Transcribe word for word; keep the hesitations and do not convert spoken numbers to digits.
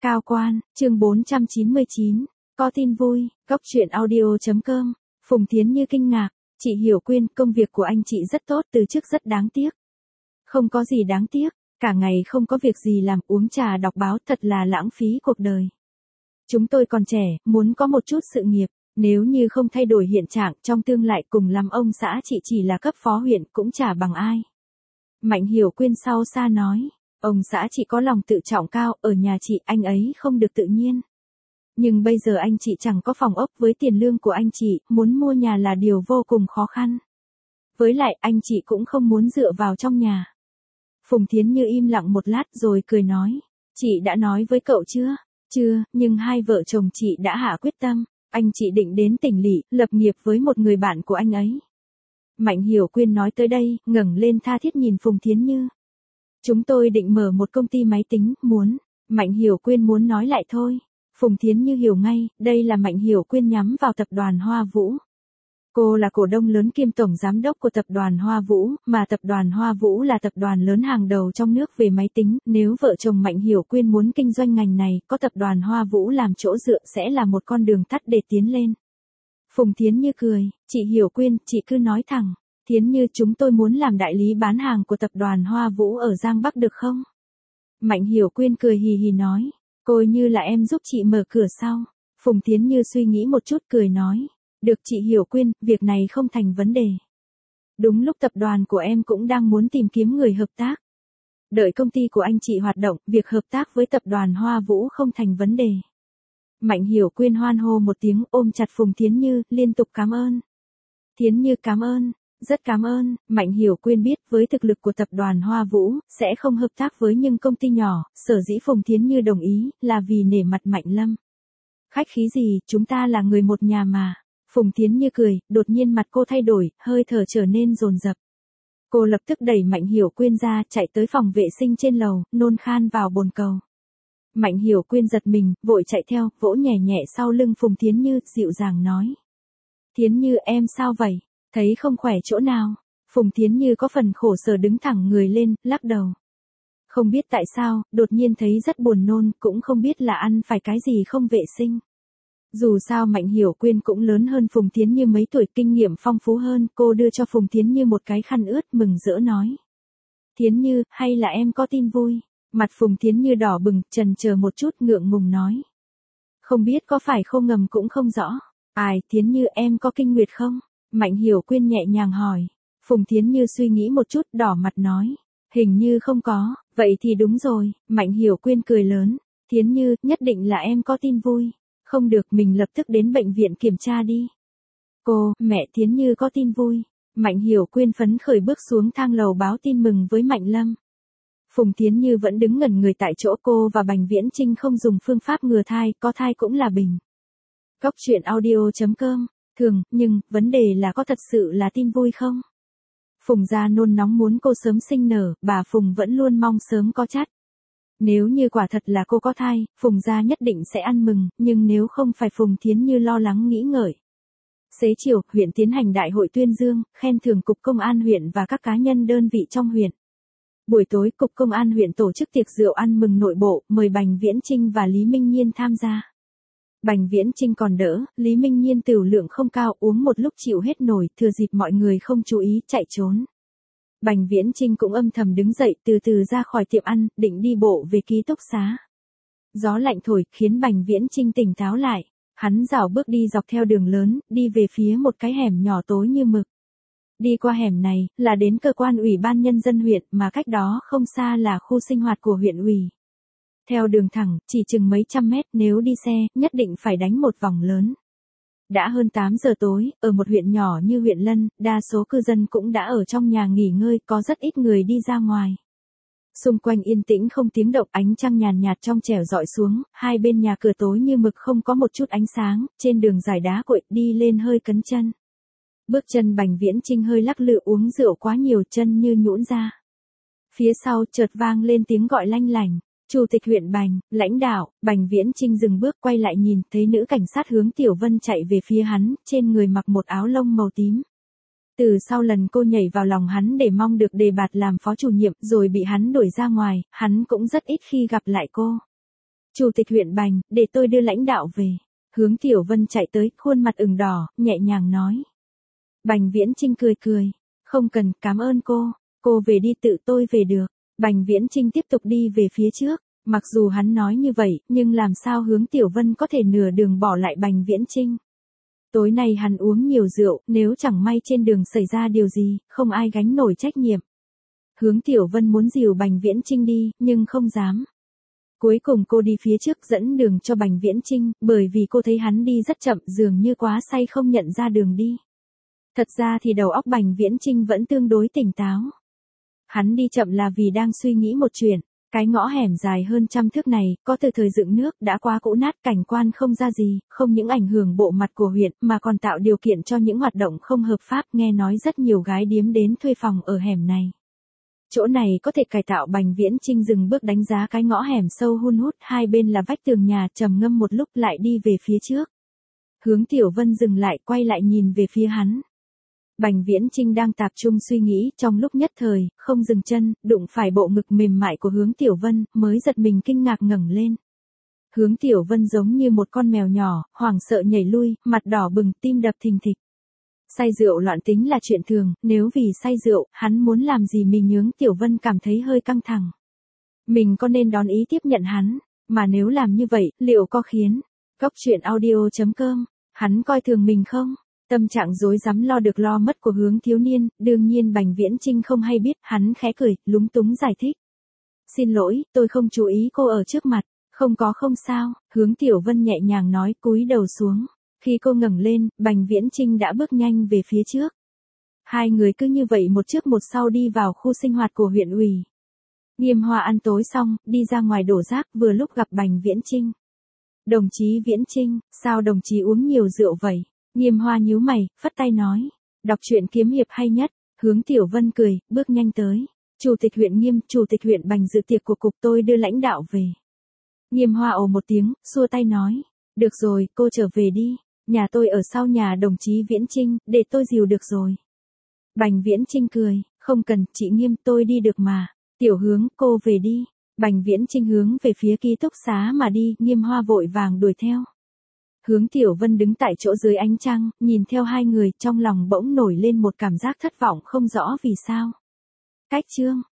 Cao quan, chương bốn trăm chín mươi chín, có tin vui, góc truyện audio.com, Phùng Thiến Như kinh ngạc, chị Hiểu Quyên, công việc của anh chị rất tốt từ trước rất đáng tiếc. Không có gì đáng tiếc, cả ngày không có việc gì làm uống trà đọc báo thật là lãng phí cuộc đời. Chúng tôi còn trẻ, muốn có một chút sự nghiệp, nếu như không thay đổi hiện trạng trong tương lai cùng làm ông xã chị chỉ là cấp phó huyện cũng chả bằng ai. Mạnh Hiểu Quyên sau xa nói. Ông xã chị có lòng tự trọng cao, ở nhà chị anh ấy không được tự nhiên. Nhưng bây giờ anh chị chẳng có phòng ốc với tiền lương của anh chị, muốn mua nhà là điều vô cùng khó khăn. Với lại anh chị cũng không muốn dựa vào trong nhà. Phùng Thiến Như im lặng một lát rồi cười nói, chị đã nói với cậu chưa? Chưa, nhưng hai vợ chồng chị đã hạ quyết tâm, anh chị định đến tỉnh lỵ, lập nghiệp với một người bạn của anh ấy. Mạnh Hiểu Quyên nói tới đây, ngẩng lên tha thiết nhìn Phùng Thiến Như. Chúng tôi định mở một công ty máy tính, muốn, Mạnh Hiểu Quyên muốn nói lại thôi. Phùng Thiến Như hiểu ngay, đây là Mạnh Hiểu Quyên nhắm vào tập đoàn Hoa Vũ. Cô là cổ đông lớn kiêm tổng giám đốc của tập đoàn Hoa Vũ, mà tập đoàn Hoa Vũ là tập đoàn lớn hàng đầu trong nước về máy tính, nếu vợ chồng Mạnh Hiểu Quyên muốn kinh doanh ngành này, có tập đoàn Hoa Vũ làm chỗ dựa sẽ là một con đường tắt để tiến lên. Phùng Thiến Như cười, chị Hiểu Quyên, chị cứ nói thẳng. Thiến Như chúng tôi muốn làm đại lý bán hàng của tập đoàn Hoa Vũ ở Giang Bắc được không? Mạnh Hiểu Quyên cười hì hì nói, coi như là em giúp chị mở cửa sau. Phùng Thiến Như suy nghĩ một chút cười nói, được chị Hiểu Quyên, việc này không thành vấn đề. Đúng lúc tập đoàn của em cũng đang muốn tìm kiếm người hợp tác. Đợi công ty của anh chị hoạt động, việc hợp tác với tập đoàn Hoa Vũ không thành vấn đề. Mạnh Hiểu Quyên hoan hô một tiếng ôm chặt Phùng Thiến Như, liên tục cảm ơn. Thiến Như cảm ơn. Rất cảm ơn, Mạnh Hiểu Quyên biết với thực lực của tập đoàn Hoa Vũ, sẽ không hợp tác với những công ty nhỏ, sở dĩ Phùng Thiến Như đồng ý, là vì nể mặt Mạnh Lâm. Khách khí gì, chúng ta là người một nhà mà. Phùng Thiến Như cười, đột nhiên mặt cô thay đổi, hơi thở trở nên dồn dập. Cô lập tức đẩy Mạnh Hiểu Quyên ra, chạy tới phòng vệ sinh trên lầu, nôn khan vào bồn cầu. Mạnh Hiểu Quyên giật mình, vội chạy theo, vỗ nhẹ nhẹ sau lưng Phùng Thiến Như, dịu dàng nói. Thiến Như em sao vậy? Thấy không khỏe chỗ nào? Phùng Thiến Như có phần khổ sở đứng thẳng người lên, lắc đầu. Không biết tại sao, đột nhiên thấy rất buồn nôn, cũng không biết là ăn phải cái gì không vệ sinh. Dù sao Mạnh Hiểu Quyên cũng lớn hơn Phùng Thiến Như mấy tuổi, kinh nghiệm phong phú hơn, cô đưa cho Phùng Thiến Như một cái khăn ướt mừng rỡ nói. Thiến Như, hay là em có tin vui? Mặt Phùng Thiến Như đỏ bừng, chần chờ một chút ngượng ngùng nói. Không biết có phải khô ngầm cũng không rõ. Ai, Thiến Như em có kinh nguyệt không? Mạnh Hiểu Quyên nhẹ nhàng hỏi. Phùng Thiến Như suy nghĩ một chút, đỏ mặt nói. Hình như không có, vậy thì đúng rồi. Mạnh Hiểu Quyên cười lớn. Thiến Như, nhất định là em có tin vui. Không được, mình lập tức đến bệnh viện kiểm tra đi. Cô, mẹ Thiến Như có tin vui. Mạnh Hiểu Quyên phấn khởi bước xuống thang lầu báo tin mừng với Mạnh Lâm. Phùng Thiến Như vẫn đứng ngẩn người tại chỗ, cô và Bành Viễn Chinh không dùng phương pháp ngừa thai, có thai cũng là bình. Góc truyện audio.com. Thường, nhưng, vấn đề là có thật sự là tin vui không? Phùng gia nôn nóng muốn cô sớm sinh nở, bà Phùng vẫn luôn mong sớm có chắt. Nếu như quả thật là cô có thai, Phùng gia nhất định sẽ ăn mừng, nhưng nếu không phải Phùng Thiến Như lo lắng nghĩ ngợi. Xế chiều, huyện tiến hành đại hội tuyên dương, khen thưởng cục công an huyện và các cá nhân đơn vị trong huyện. Buổi tối, cục công an huyện tổ chức tiệc rượu ăn mừng nội bộ, mời Bành Viễn Chinh và Lý Minh Nhiên tham gia. Bành Viễn Chinh còn đỡ, Lý Minh Nhiên tửu lượng không cao, uống một lúc chịu hết nổi, thừa dịp mọi người không chú ý, chạy trốn. Bành Viễn Chinh cũng âm thầm đứng dậy, từ từ ra khỏi tiệm ăn, định đi bộ về ký túc xá. Gió lạnh thổi, khiến Bành Viễn Chinh tỉnh táo lại. Hắn rảo bước đi dọc theo đường lớn, đi về phía một cái hẻm nhỏ tối như mực. Đi qua hẻm này, là đến cơ quan ủy ban nhân dân huyện, mà cách đó không xa là khu sinh hoạt của huyện ủy. Theo đường thẳng, chỉ chừng mấy trăm mét, nếu đi xe, nhất định phải đánh một vòng lớn. Đã hơn tám giờ tối, ở một huyện nhỏ như huyện Lân, đa số cư dân cũng đã ở trong nhà nghỉ ngơi, có rất ít người đi ra ngoài. Xung quanh yên tĩnh không tiếng động, ánh trăng nhàn nhạt trong trẻo dọi xuống, hai bên nhà cửa tối như mực không có một chút ánh sáng, trên đường dài đá cuội, đi lên hơi cấn chân. Bước chân Bành Viễn Chinh hơi lắc lư, uống rượu quá nhiều, chân như nhũn ra. Phía sau chợt vang lên tiếng gọi lanh lảnh. Chủ tịch huyện Bành, lãnh đạo. Bành Viễn Chinh dừng bước quay lại nhìn, thấy nữ cảnh sát hướng Tiểu Vân chạy về phía hắn, trên người mặc một áo lông màu tím. Từ sau lần cô nhảy vào lòng hắn để mong được đề bạt làm phó chủ nhiệm, rồi bị hắn đuổi ra ngoài, hắn cũng rất ít khi gặp lại cô. Chủ tịch huyện Bành, để tôi đưa lãnh đạo về. Hướng Tiểu Vân chạy tới, khuôn mặt ửng đỏ, nhẹ nhàng nói. Bành Viễn Chinh cười cười. Không cần, cảm ơn cô. Cô về đi, tự tôi về được. Bành Viễn Chinh tiếp tục đi về phía trước. Mặc dù hắn nói như vậy, nhưng làm sao Hướng Tiểu Vân có thể nửa đường bỏ lại Bành Viễn Chinh. Tối nay hắn uống nhiều rượu, nếu chẳng may trên đường xảy ra điều gì, không ai gánh nổi trách nhiệm. Hướng Tiểu Vân muốn dìu Bành Viễn Chinh đi, nhưng không dám. Cuối cùng cô đi phía trước dẫn đường cho Bành Viễn Chinh, bởi vì cô thấy hắn đi rất chậm, dường như quá say không nhận ra đường đi. Thật ra thì đầu óc Bành Viễn Chinh vẫn tương đối tỉnh táo. Hắn đi chậm là vì đang suy nghĩ một chuyện. Cái ngõ hẻm dài hơn trăm thước này, có từ thời dựng nước đã quá cũ nát, cảnh quan không ra gì, không những ảnh hưởng bộ mặt của huyện mà còn tạo điều kiện cho những hoạt động không hợp pháp. Nghe nói rất nhiều gái điếm đến thuê phòng ở hẻm này. Chỗ này có thể cải tạo. Bành Viễn Chinh dừng bước đánh giá cái ngõ hẻm sâu hun hút, hai bên là vách tường nhà, trầm ngâm một lúc lại đi về phía trước. Hướng Tiểu Vân dừng lại, quay lại nhìn về phía hắn. Bành Viễn Chinh đang tập trung suy nghĩ, trong lúc nhất thời, không dừng chân, đụng phải bộ ngực mềm mại của Hướng Tiểu Vân, mới giật mình kinh ngạc ngẩng lên. Hướng Tiểu Vân giống như một con mèo nhỏ, hoảng sợ nhảy lui, mặt đỏ bừng, tim đập thình thịch. Say rượu loạn tính là chuyện thường, nếu vì say rượu, hắn muốn làm gì mình Hướng Tiểu Vân cảm thấy hơi căng thẳng. Mình có nên đón ý tiếp nhận hắn, mà nếu làm như vậy, liệu có khiến Cốc Truyện Audio chấm com hắn coi thường mình không? Tâm trạng rối rắm lo được lo mất của Hướng thiếu niên, đương nhiên Bành Viễn Chinh không hay biết, hắn khẽ cười, lúng túng giải thích. Xin lỗi, tôi không chú ý cô ở trước mặt, không có không sao, Hướng Tiểu Vân nhẹ nhàng nói, cúi đầu xuống. Khi cô ngẩng lên, Bành Viễn Chinh đã bước nhanh về phía trước. Hai người cứ như vậy một trước một sau đi vào khu sinh hoạt của huyện ủy. Nghiêm Hoa ăn tối xong, đi ra ngoài đổ rác, vừa lúc gặp Bành Viễn Chinh. Đồng chí Viễn Chinh, sao đồng chí uống nhiều rượu vậy? Nghiêm Hoa nhíu mày, phất tay nói. Đọc truyện kiếm hiệp hay nhất. Hướng Tiểu Vân cười, bước nhanh tới. Chủ tịch huyện Nghiêm, Chủ tịch huyện Bành dự tiệc của cục, tôi đưa lãnh đạo về. Nghiêm Hoa ồ một tiếng, xua tay nói. Được rồi, cô trở về đi. Nhà tôi ở sau nhà đồng chí Viễn Chinh, để tôi dìu được rồi. Bành Viễn Chinh cười, không cần, chị Nghiêm, tôi đi được mà. Tiểu Hướng, cô về đi. Bành Viễn Chinh hướng về phía ký túc xá mà đi, Nghiêm Hoa vội vàng đuổi theo. Hướng Tiểu Vân đứng tại chỗ dưới ánh trăng, nhìn theo hai người, trong lòng bỗng nổi lên một cảm giác thất vọng không rõ vì sao. Cách chương